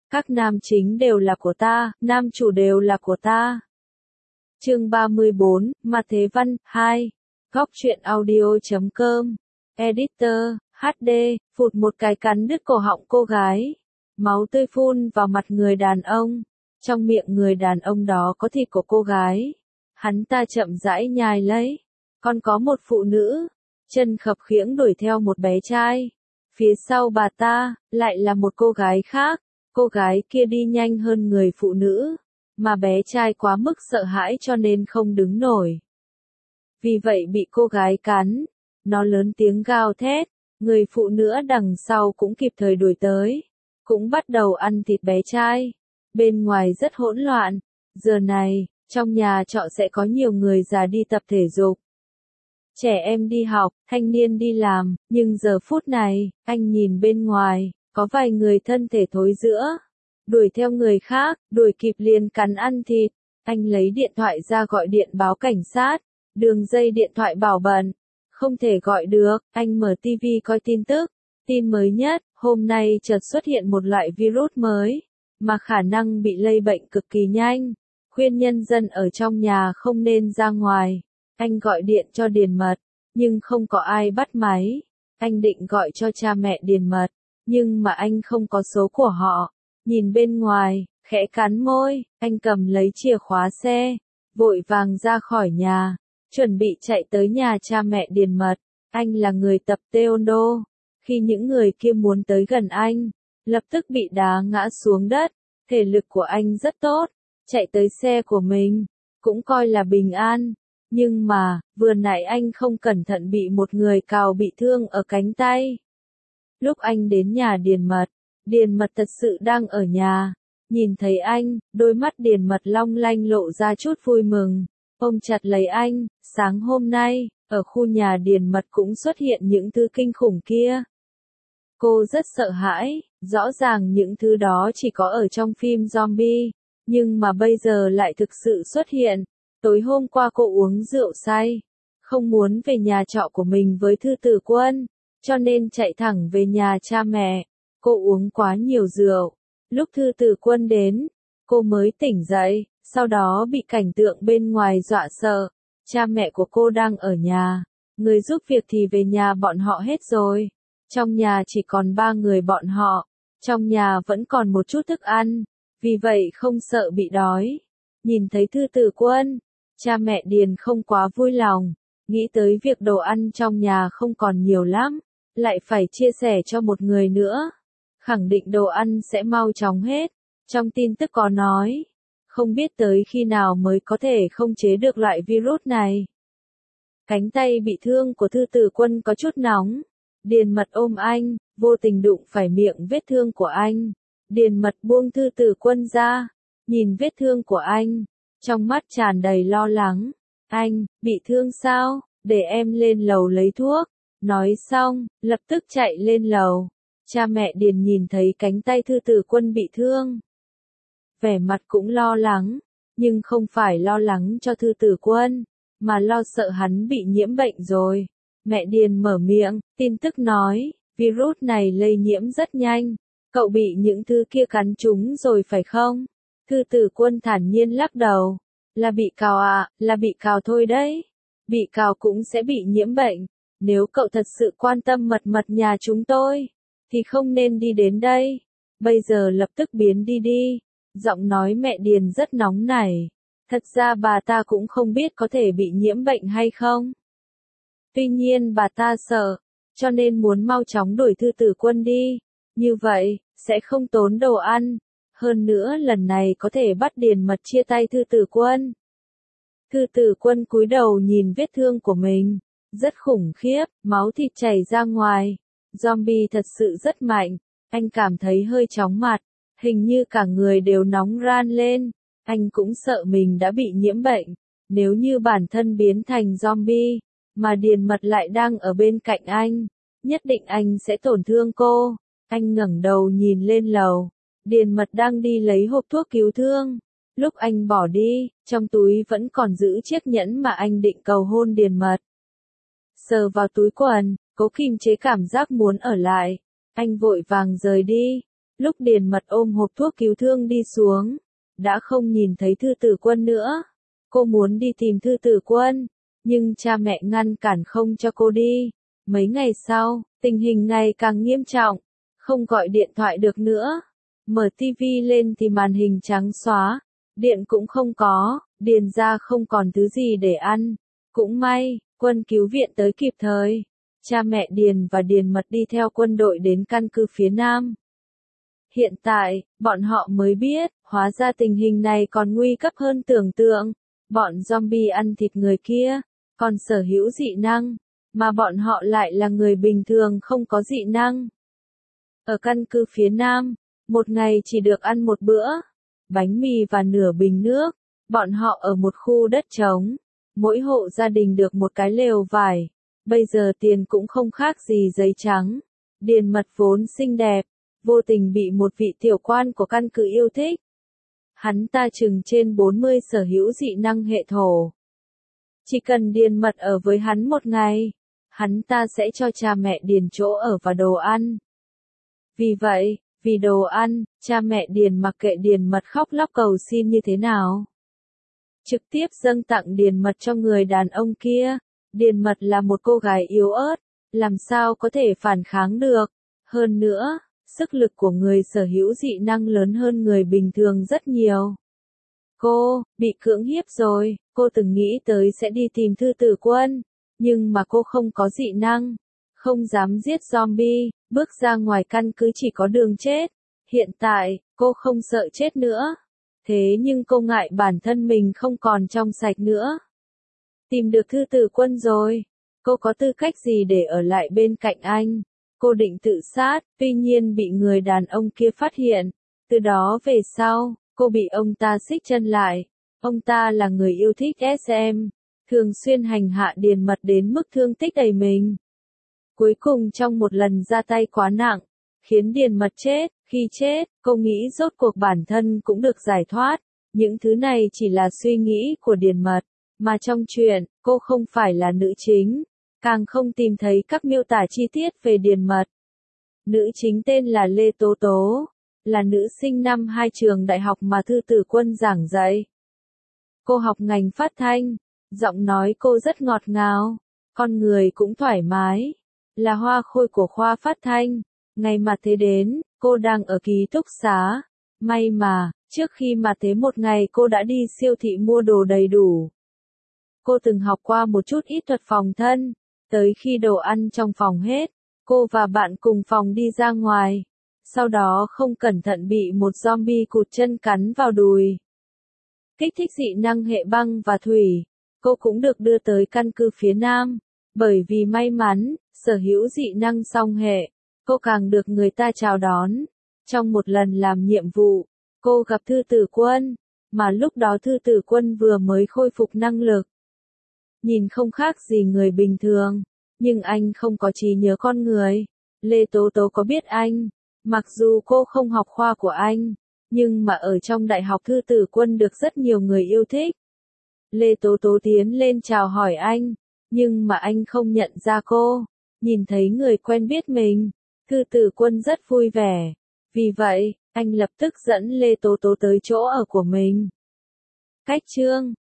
Các nam chính đều là của ta, nam chủ đều là của ta. Chương 34, Mặt Thế Văn, 2. Góc truyện audio.com. Editor, HD, phụt một cái cắn đứt cổ họng cô gái. Máu tươi phun vào mặt người đàn ông. Trong miệng người đàn ông đó có thịt của cô gái. Hắn ta chậm rãi nhai lấy. Còn có một phụ nữ. Chân khập khiễng đuổi theo một bé trai. Phía sau bà ta, lại là một cô gái khác. Cô gái kia đi nhanh hơn người phụ nữ. Mà bé trai quá mức sợ hãi cho nên không đứng nổi. Vì vậy bị cô gái cắn. Nó lớn tiếng gào thét. Người phụ nữ đằng sau cũng kịp thời đuổi tới. Cũng bắt đầu ăn thịt bé trai. Bên ngoài rất hỗn loạn. Giờ này, trong nhà trọ sẽ có nhiều người già đi tập thể dục. Trẻ em đi học, thanh niên đi làm, nhưng giờ phút này, anh nhìn bên ngoài, có vài người thân thể thối rữa. Đuổi theo người khác, đuổi kịp liền cắn ăn thịt. Anh lấy điện thoại ra gọi điện báo cảnh sát. Đường dây điện thoại bảo bận. Không thể gọi được, anh mở TV coi tin tức. Tin mới nhất, hôm nay chợt xuất hiện một loại virus mới, mà khả năng bị lây bệnh cực kỳ nhanh. Khuyên nhân dân ở trong nhà không nên ra ngoài. Anh gọi điện cho Điền Mật, nhưng không có ai bắt máy. Anh định gọi cho cha mẹ Điền Mật, nhưng mà anh không có số của họ. Nhìn bên ngoài, khẽ cắn môi, anh cầm lấy chìa khóa xe, vội vàng ra khỏi nhà, chuẩn bị chạy tới nhà cha mẹ Điền Mật. Anh là người tập taekwondo. Khi những người kia muốn tới gần anh, lập tức bị đá ngã xuống đất. Thể lực của anh rất tốt, chạy tới xe của mình, cũng coi là bình an. Nhưng mà, vừa nãy anh không cẩn thận bị một người cào bị thương ở cánh tay. Lúc anh đến nhà Điền Mật thật sự đang ở nhà. Nhìn thấy anh, đôi mắt Điền Mật long lanh lộ ra chút vui mừng. Ôm chặt lấy anh, sáng hôm nay, ở khu nhà Điền Mật cũng xuất hiện những thứ kinh khủng kia. Cô rất sợ hãi, rõ ràng những thứ đó chỉ có ở trong phim zombie, nhưng mà bây giờ lại thực sự xuất hiện. Tối hôm qua cô uống rượu say, không muốn về nhà trọ của mình với Thư Tử Quân, cho nên chạy thẳng về nhà cha mẹ. Cô uống quá nhiều rượu. Lúc Thư Tử Quân đến, cô mới tỉnh dậy, sau đó bị cảnh tượng bên ngoài dọa sợ. Cha mẹ của cô đang ở nhà, người giúp việc thì về nhà bọn họ hết rồi. Trong nhà chỉ còn 3 người bọn họ, trong nhà vẫn còn một chút thức ăn, vì vậy không sợ bị đói. Nhìn thấy Thư Tử Quân, cha mẹ Điền không quá vui lòng, nghĩ tới việc đồ ăn trong nhà không còn nhiều lắm, lại phải chia sẻ cho một người nữa. Khẳng định đồ ăn sẽ mau chóng hết. Trong tin tức có nói, không biết tới khi nào mới có thể không chế được loại virus này. Cánh tay bị thương của Thư Tử Quân có chút nóng. Điền Mật ôm anh, vô tình đụng phải miệng vết thương của anh. Điền Mật buông Thư Tử Quân ra, nhìn vết thương của anh, trong mắt tràn đầy lo lắng. Anh, bị thương sao? Để em lên lầu lấy thuốc. Nói xong, lập tức chạy lên lầu. Cha mẹ Điền nhìn thấy cánh tay Thư Tử Quân bị thương. Vẻ mặt cũng lo lắng, nhưng không phải lo lắng cho Thư Tử Quân, mà lo sợ hắn bị nhiễm bệnh rồi. Mẹ Điền mở miệng, tin tức nói, virus này lây nhiễm rất nhanh. Cậu bị những thứ kia cắn trúng rồi phải không? Thư Tử Quân thản nhiên lắc đầu. Là bị cào à, là bị cào thôi đấy. Bị cào cũng sẽ bị nhiễm bệnh. Nếu cậu thật sự quan tâm mật nhà chúng tôi, thì không nên đi đến đây. Bây giờ lập tức biến đi đi. Giọng nói mẹ Điền rất nóng nảy. Thật ra bà ta cũng không biết có thể bị nhiễm bệnh hay không. Tuy nhiên bà ta sợ, cho nên muốn mau chóng đuổi Thư Tử Quân đi. Như vậy, sẽ không tốn đồ ăn. Hơn nữa lần này có thể bắt Điền Mật chia tay Thư Tử Quân. Thư Tử Quân cúi đầu nhìn vết thương của mình. Rất khủng khiếp, máu thịt chảy ra ngoài. Zombie thật sự rất mạnh. Anh cảm thấy hơi chóng mặt. Hình như cả người đều nóng ran lên. Anh cũng sợ mình đã bị nhiễm bệnh. Nếu như bản thân biến thành zombie, mà Điền Mật lại đang ở bên cạnh anh, nhất định anh sẽ tổn thương cô. Anh ngẩng đầu nhìn lên lầu. Điền Mật đang đi lấy hộp thuốc cứu thương. Lúc anh bỏ đi, trong túi vẫn còn giữ chiếc nhẫn mà anh định cầu hôn Điền Mật. Sờ vào túi quần, cố kìm chế cảm giác muốn ở lại. Anh vội vàng rời đi. Lúc Điền Mật ôm hộp thuốc cứu thương đi xuống, đã không nhìn thấy Thư Tử Quân nữa. Cô muốn đi tìm Thư Tử Quân, nhưng cha mẹ ngăn cản không cho cô đi. Mấy ngày sau, tình hình ngày càng nghiêm trọng, không gọi điện thoại được nữa. Mở tivi lên thì màn hình trắng xóa, điện cũng không có, Điền gia không còn thứ gì để ăn. Cũng may, quân cứu viện tới kịp thời. Cha mẹ Điền và Điền Mật đi theo quân đội đến căn cứ phía Nam. Hiện tại, bọn họ mới biết, hóa ra tình hình này còn nguy cấp hơn tưởng tượng. Bọn zombie ăn thịt người kia, còn sở hữu dị năng, mà bọn họ lại là người bình thường không có dị năng. Ở căn cứ phía Nam, một ngày chỉ được ăn một bữa, bánh mì và nửa bình nước. Bọn họ ở một khu đất trống, mỗi hộ gia đình được một cái lều vải. Bây giờ tiền cũng không khác gì giấy trắng. Điền Mật vốn xinh đẹp, vô tình bị một vị tiểu quan của căn cứ yêu thích. Hắn ta chừng trên 40 sở hữu dị năng hệ thổ. Chỉ cần Điền Mật ở với hắn một ngày, hắn ta sẽ cho cha mẹ Điền chỗ ở và đồ ăn. Vì vậy, vì đồ ăn, cha mẹ Điền mặc kệ Điền Mật khóc lóc cầu xin như thế nào. Trực tiếp dâng tặng Điền Mật cho người đàn ông kia. Điền Mật là một cô gái yếu ớt, làm sao có thể phản kháng được. Hơn nữa, sức lực của người sở hữu dị năng lớn hơn người bình thường rất nhiều. Cô, bị cưỡng hiếp rồi, cô từng nghĩ tới sẽ đi tìm Thư Tử Quân, nhưng mà cô không có dị năng, không dám giết zombie, bước ra ngoài căn cứ chỉ có đường chết. Hiện tại, cô không sợ chết nữa. Thế nhưng cô ngại bản thân mình không còn trong sạch nữa. Tìm được Thư Tử Quân rồi, cô có tư cách gì để ở lại bên cạnh anh? Cô định tự sát, tuy nhiên bị người đàn ông kia phát hiện. Từ đó về sau, cô bị ông ta xích chân lại. Ông ta là người yêu thích SM, thường xuyên hành hạ Điền Mật đến mức thương tích đầy mình. Cuối cùng trong một lần ra tay quá nặng, khiến Điền Mật chết. Khi chết, cô nghĩ rốt cuộc bản thân cũng được giải thoát. Những thứ này chỉ là suy nghĩ của Điền Mật, mà trong truyện, cô không phải là nữ chính, càng không tìm thấy các miêu tả chi tiết về Điền Mật. Nữ chính tên là Lê Tố Tố, là nữ sinh năm 2 trường đại học mà Thư Tử Quân giảng dạy. Cô học ngành phát thanh, giọng nói cô rất ngọt ngào, con người cũng thoải mái, là hoa khôi của khoa phát thanh. Ngày mà thế đến, cô đang ở ký túc xá. May mà, trước khi mà thế một ngày cô đã đi siêu thị mua đồ đầy đủ. Cô từng học qua một chút ít thuật phòng thân, tới khi đồ ăn trong phòng hết, cô và bạn cùng phòng đi ra ngoài. Sau đó không cẩn thận bị một zombie cụt chân cắn vào đùi. Kích thích dị năng hệ băng và thủy, cô cũng được đưa tới căn cứ phía Nam. Bởi vì may mắn, sở hữu dị năng song hệ, cô càng được người ta chào đón. Trong một lần làm nhiệm vụ, cô gặp Thư Tử Quân, mà lúc đó Thư Tử Quân vừa mới khôi phục năng lực. Nhìn không khác gì người bình thường, nhưng anh không có trí nhớ con người. Lê Tố Tố có biết anh, mặc dù cô không học khoa của anh, nhưng mà ở trong đại học Thư Tử Quân được rất nhiều người yêu thích. Lê Tố Tố tiến lên chào hỏi anh, nhưng mà anh không nhận ra cô. Nhìn thấy người quen biết mình, Thư Tử Quân rất vui vẻ. Vì vậy, anh lập tức dẫn Lê Tố Tố tới chỗ ở của mình. Cách chương